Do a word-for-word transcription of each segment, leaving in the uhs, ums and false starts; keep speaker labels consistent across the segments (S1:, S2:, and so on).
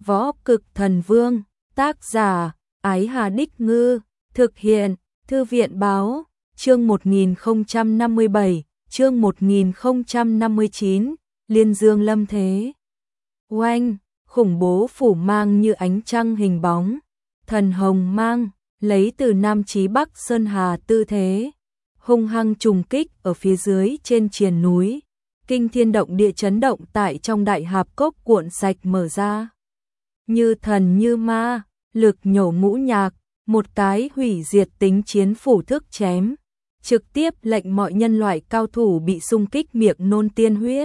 S1: Võ Cực Thần Vương, tác giả, Ái Hà Đích Ngư, thực hiện, Thư viện Báo, chương một nghìn không trăm năm mươi bảy, chương một nghìn không trăm năm mươi chín, Liên Dương Lâm Thế. Oanh, khủng bố phủ mang như ánh trăng hình bóng, thần hồng mang, lấy từ Nam chí Bắc Sơn Hà tư thế, hung hăng trùng kích ở phía dưới trên triền núi, kinh thiên động địa chấn động tại trong đại hạp cốc cuộn sạch mở ra. Như thần như ma, lực nhổ ngũ nhạc, một cái hủy diệt tính chiến phủ thức chém, trực tiếp lệnh mọi nhân loại cao thủ bị xung kích miệng nôn tiên huyết.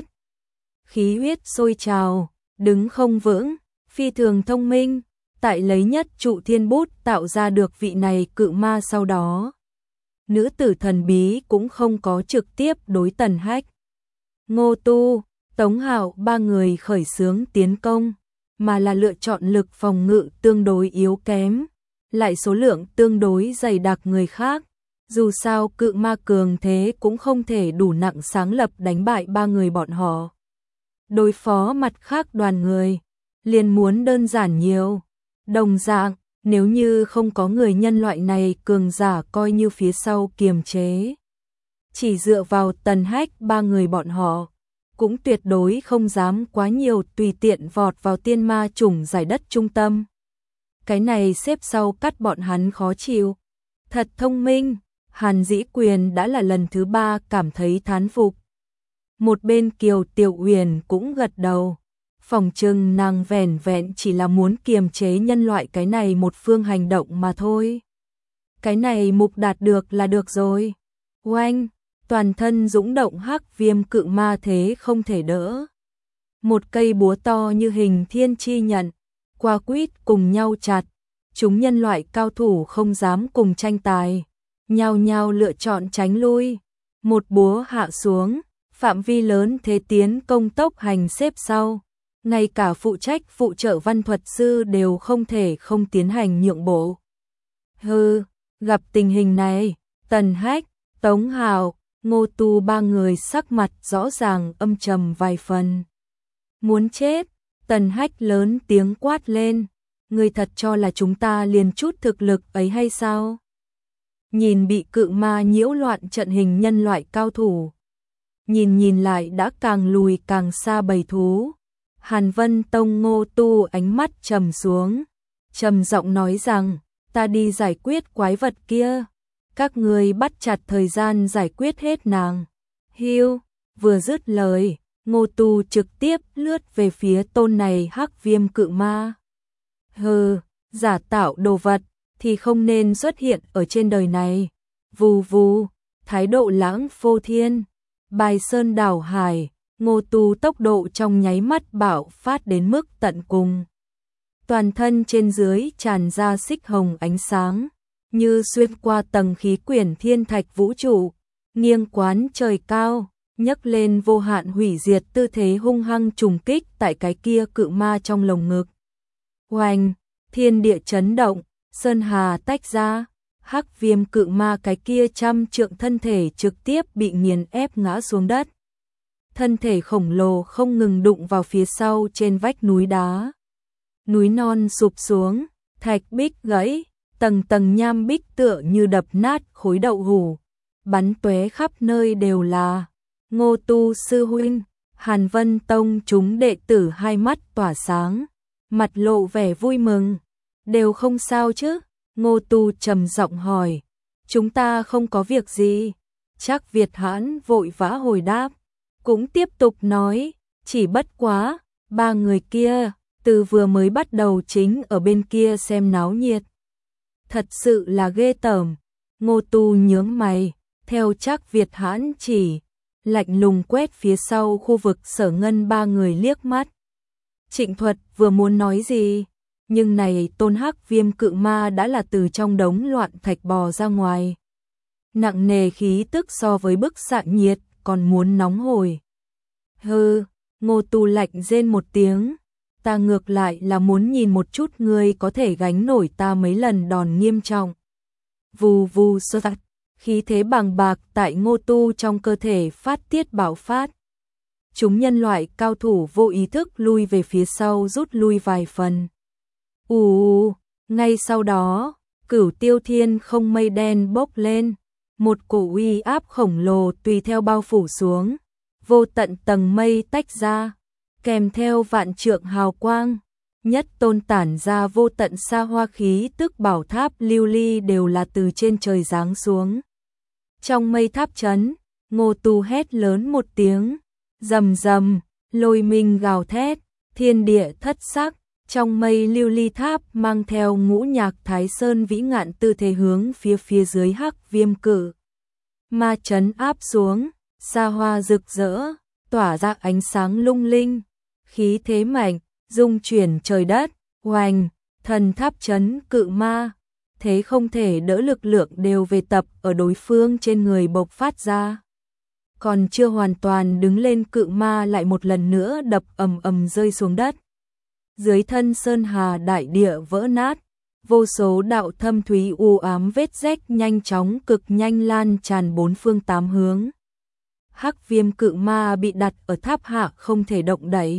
S1: Khí huyết sôi trào, đứng không vững, phi thường thông minh, tại lấy nhất trụ thiên bút tạo ra được vị này cự ma sau đó. Nữ tử thần bí cũng không có trực tiếp đối Tần Hách, Ngô Tu, Tống Hạo ba người khởi xướng tiến công, mà là lựa chọn lực phòng ngự tương đối yếu kém, lại số lượng tương đối dày đặc người khác. Dù sao cự ma cường thế cũng không thể đủ nặng sáng lập đánh bại ba người bọn họ. Đối phó mặt khác đoàn người, liền muốn đơn giản nhiều. Đồng dạng, nếu như không có người nhân loại này cường giả coi như phía sau kiềm chế, chỉ dựa vào Tần Hách ba người bọn họ, cũng tuyệt đối không dám quá nhiều tùy tiện vọt vào tiên ma chủng giải đất trung tâm. Cái này xếp sau cắt bọn hắn khó chịu. Thật thông minh, Hàn Dĩ Quyền đã là lần thứ ba cảm thấy thán phục. Một bên Kiều Tiểu Uyển cũng gật đầu. Phòng trừng nàng vẻn vẹn chỉ là muốn kiềm chế nhân loại cái này một phương hành động mà thôi. Cái này mục đạt được là được rồi. Oanh, toàn thân dũng động hắc viêm cự ma thế không thể đỡ. Một cây búa to như hình thiên chi nhận, qua quýt cùng nhau chặt. Chúng nhân loại cao thủ không dám cùng tranh tài, nhao nhao lựa chọn tránh lui. Một búa hạ xuống, phạm vi lớn thế tiến công tốc hành xếp sau. Ngay cả phụ trách phụ trợ văn thuật sư đều không thể không tiến hành nhượng bộ. Hừ, gặp tình hình này, Tần Hách, Tống Hạo, Ngô Tu ba người sắc mặt rõ ràng âm trầm vài phần. Muốn chết, Tần Hách lớn tiếng quát lên, ngươi thật cho là chúng ta liền chút thực lực ấy hay sao? Nhìn bị cự ma nhiễu loạn trận hình nhân loại cao thủ, nhìn nhìn lại đã càng lùi càng xa bầy thú. Hàn Vân Tông Ngô Tu ánh mắt trầm xuống, trầm giọng nói rằng, ta đi giải quyết quái vật kia, các ngươi bắt chặt thời gian giải quyết hết nàng. Hiu, vừa dứt lời, Ngô Tu trực tiếp lướt về phía tôn này hắc viêm cự ma. Hừ, giả tạo đồ vật thì không nên xuất hiện ở trên đời này. Vù vù, thái độ lãng phô thiên, bài sơn đảo hải. Ngô Tu tốc độ trong nháy mắt bạo phát đến mức tận cùng. Toàn thân trên dưới tràn ra xích hồng ánh sáng, như xuyên qua tầng khí quyển thiên thạch vũ trụ, nghiêng quán trời cao, nhấc lên vô hạn hủy diệt tư thế hung hăng trùng kích tại cái kia cự ma trong lồng ngực. Oanh, thiên địa chấn động, sơn hà tách ra, hắc viêm cự ma cái kia trăm trượng thân thể trực tiếp bị nghiền ép ngã xuống đất. Thân thể khổng lồ không ngừng đụng vào phía sau trên vách núi đá. Núi non sụp xuống, thạch bích gãy, tầng tầng nham bích tựa như đập nát khối đậu hủ, bắn tóe khắp nơi đều là. Ngô Tu sư huynh, Hàn Vân Tông chúng đệ tử hai mắt tỏa sáng, mặt lộ vẻ vui mừng. Đều không sao chứ? Ngô Tu trầm giọng hỏi. Chúng ta không có việc gì. Trác Việt Hãn vội vã hồi đáp. Cũng tiếp tục nói, chỉ bất quá, ba người kia, từ vừa mới bắt đầu chính ở bên kia xem náo nhiệt. Thật sự là ghê tởm. Ngô Tu nhướng mày, theo Trác Việt Hãn chỉ, lạnh lùng quét phía sau khu vực Sở Ngân ba người liếc mắt. Trịnh Thuật vừa muốn nói gì, nhưng này tôn hắc viêm cự ma đã là từ trong đống loạn thạch bò ra ngoài. Nặng nề khí tức so với bức xạ nhiệt, còn muốn nóng hổi. Hừ, Ngô Tu lạnh rên một tiếng, ta ngược lại là muốn nhìn một chút ngươi có thể gánh nổi ta mấy lần đòn nghiêm trọng. Vù vù sơ tắt, khí thế bàng bạc tại Ngô Tu trong cơ thể phát tiết bạo phát. chúng nhân loại cao thủ vô ý thức lui về phía sau rút lui vài phần. Ù, ngay sau đó, Cửu Tiêu Thiên không mây đen bốc lên, một cổ uy áp khổng lồ tùy theo bao phủ xuống, vô tận tầng mây tách ra, kèm theo vạn trượng hào quang, nhất tôn tản ra vô tận xa hoa khí tức bảo tháp lưu ly đều là từ trên trời giáng xuống. Trong mây tháp chấn, Ngô Tu hét lớn một tiếng, rầm rầm, lôi minh gào thét, thiên địa thất sắc, trong mây lưu ly tháp mang theo ngũ nhạc thái sơn vĩ ngạn tư thế hướng phía phía dưới hắc viêm cử. Ma chấn áp xuống, xa hoa rực rỡ, tỏa ra ánh sáng lung linh, khí thế mạnh, dung chuyển trời đất, oanh, thần tháp chấn cự ma, thế không thể đỡ lực lượng đều về tập ở đối phương trên người bộc phát ra. Còn chưa hoàn toàn đứng lên cự ma lại một lần nữa đập ầm ầm rơi xuống đất. Dưới thân sơn hà đại địa vỡ nát, vô số đạo thâm thúy u ám vết rách nhanh chóng cực nhanh lan tràn bốn phương tám hướng. Hắc viêm cự ma bị đặt ở tháp hạ không thể động đậy.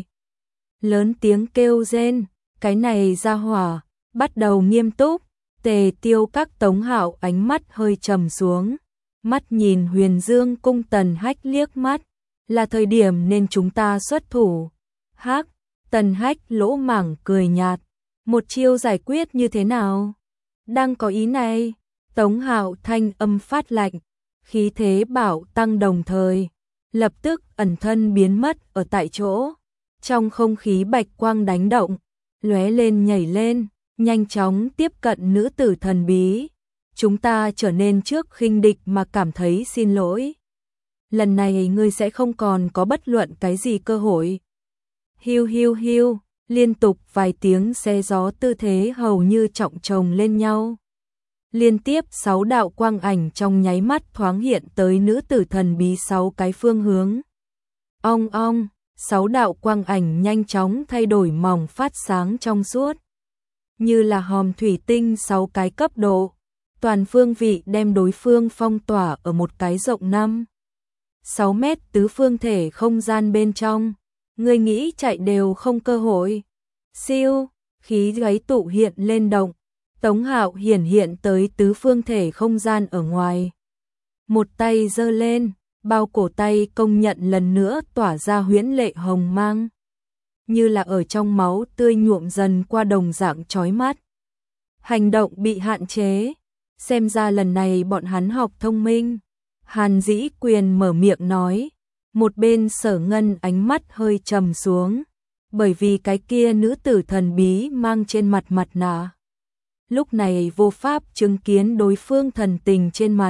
S1: Lớn tiếng kêu rên, cái này ra hỏa, bắt đầu nghiêm túc, Tề Tiêu Các Tống Hạo ánh mắt hơi trầm xuống, mắt nhìn Huyền Dương Cung Tần Hách liếc mắt, là thời điểm nên chúng ta xuất thủ. Hắc, Tần Hách lỗ mảng cười nhạt, một chiêu giải quyết như thế nào? Đang có ý này, Tống Hạo thanh âm phát lạnh, khí thế bảo tăng đồng thời, lập tức ẩn thân biến mất ở tại chỗ. Trong không khí bạch quang đánh động, lóe lên nhảy lên, nhanh chóng tiếp cận nữ tử thần bí. Chúng ta trở nên trước khinh địch mà cảm thấy xin lỗi. Lần này ngươi sẽ không còn có bất luận cái gì cơ hội. Hiu hiu hiu, liên tục vài tiếng xé gió tư thế hầu như trọng chồng lên nhau. Liên tiếp sáu đạo quang ảnh trong nháy mắt thoáng hiện tới nữ tử thần bí sáu cái phương hướng. Ong ong, sáu đạo quang ảnh nhanh chóng thay đổi mỏng phát sáng trong suốt. Như là hòm thủy tinh sáu cái cấp độ, toàn phương vị đem đối phương phong tỏa ở một cái rộng năm sáu mét tứ phương thể không gian bên trong. Người nghĩ chạy đều không cơ hội. Siêu, khí gáy tụ hiện lên động, Tống Hạo hiển hiện tới tứ phương thể không gian ở ngoài. Một tay giơ lên, bao cổ tay công nhận lần nữa tỏa ra huyễn lệ hồng mang, như là ở trong máu tươi nhuộm dần qua đồng dạng chói mắt. Hành động bị hạn chế, xem ra lần này bọn hắn học thông minh. Hàn Dĩ Quyền mở miệng nói, một bên Sở Ngân ánh mắt hơi trầm xuống, bởi vì cái kia nữ tử thần bí mang trên mặt mặt nạ. Lúc này vô pháp chứng kiến đối phương thần tình trên mặt,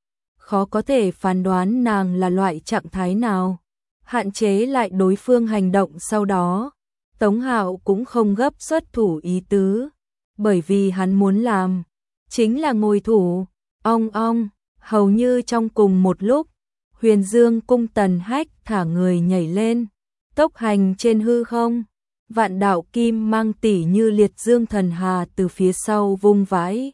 S1: khó có thể phán đoán nàng là loại trạng thái nào, hạn chế lại đối phương hành động sau đó. Tống Hạo cũng không gấp xuất thủ ý tứ, bởi vì hắn muốn làm chính là ngồi thủ. Ong ong, hầu như trong cùng một lúc, Huyền Dương Cung Tần Hách thả người nhảy lên, tốc hành trên hư không, vạn đạo kim mang tỉ như liệt dương thần hà từ phía sau vung vãi,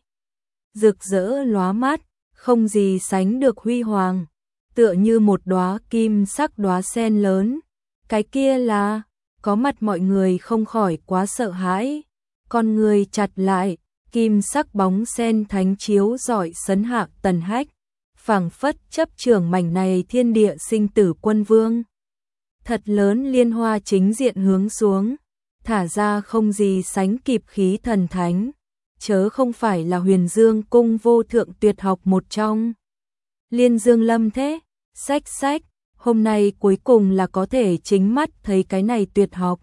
S1: rực rỡ lóa mắt, không gì sánh được huy hoàng, tựa như một đóa kim sắc đóa sen lớn. Cái kia là, có mặt mọi người không khỏi quá sợ hãi, con người chặt lại, kim sắc bóng sen thánh chiếu rọi sấn hạ Tần Hách, phảng phất chấp trưởng mảnh này thiên địa sinh tử quân vương. Thật lớn liên hoa chính diện hướng xuống, thả ra không gì sánh kịp khí thần thánh, chớ không phải là Huyền Dương Cung vô thượng tuyệt học một trong. Liên Dương Lâm thế, sách sách, hôm nay cuối cùng là có thể chính mắt thấy cái này tuyệt học.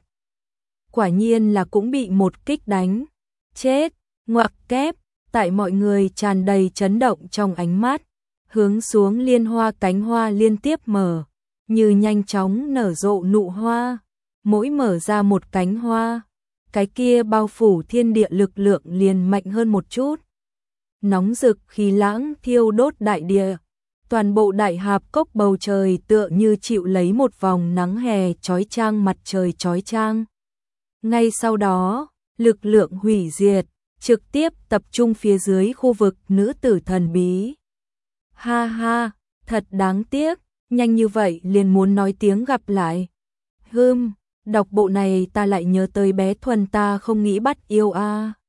S1: Quả nhiên là cũng bị một kích đánh, chết, ngoặc kép, tại mọi người tràn đầy chấn động trong ánh mắt, hướng xuống liên hoa cánh hoa liên tiếp mở, như nhanh chóng nở rộ nụ hoa, mỗi mở ra một cánh hoa, cái kia bao phủ thiên địa lực lượng liền mạnh hơn một chút. Nóng rực khí lãng thiêu đốt đại địa, toàn bộ đại hạp cốc bầu trời tựa như chịu lấy một vòng nắng hè chói chang, mặt trời chói chang. Ngay sau đó, lực lượng hủy diệt trực tiếp tập trung phía dưới khu vực nữ tử thần bí. Ha ha, thật đáng tiếc, nhanh như vậy liền muốn nói tiếng gặp lại. Hưm, đọc bộ này ta lại nhớ tới bé Thuần ta không nghĩ bắt yêu a.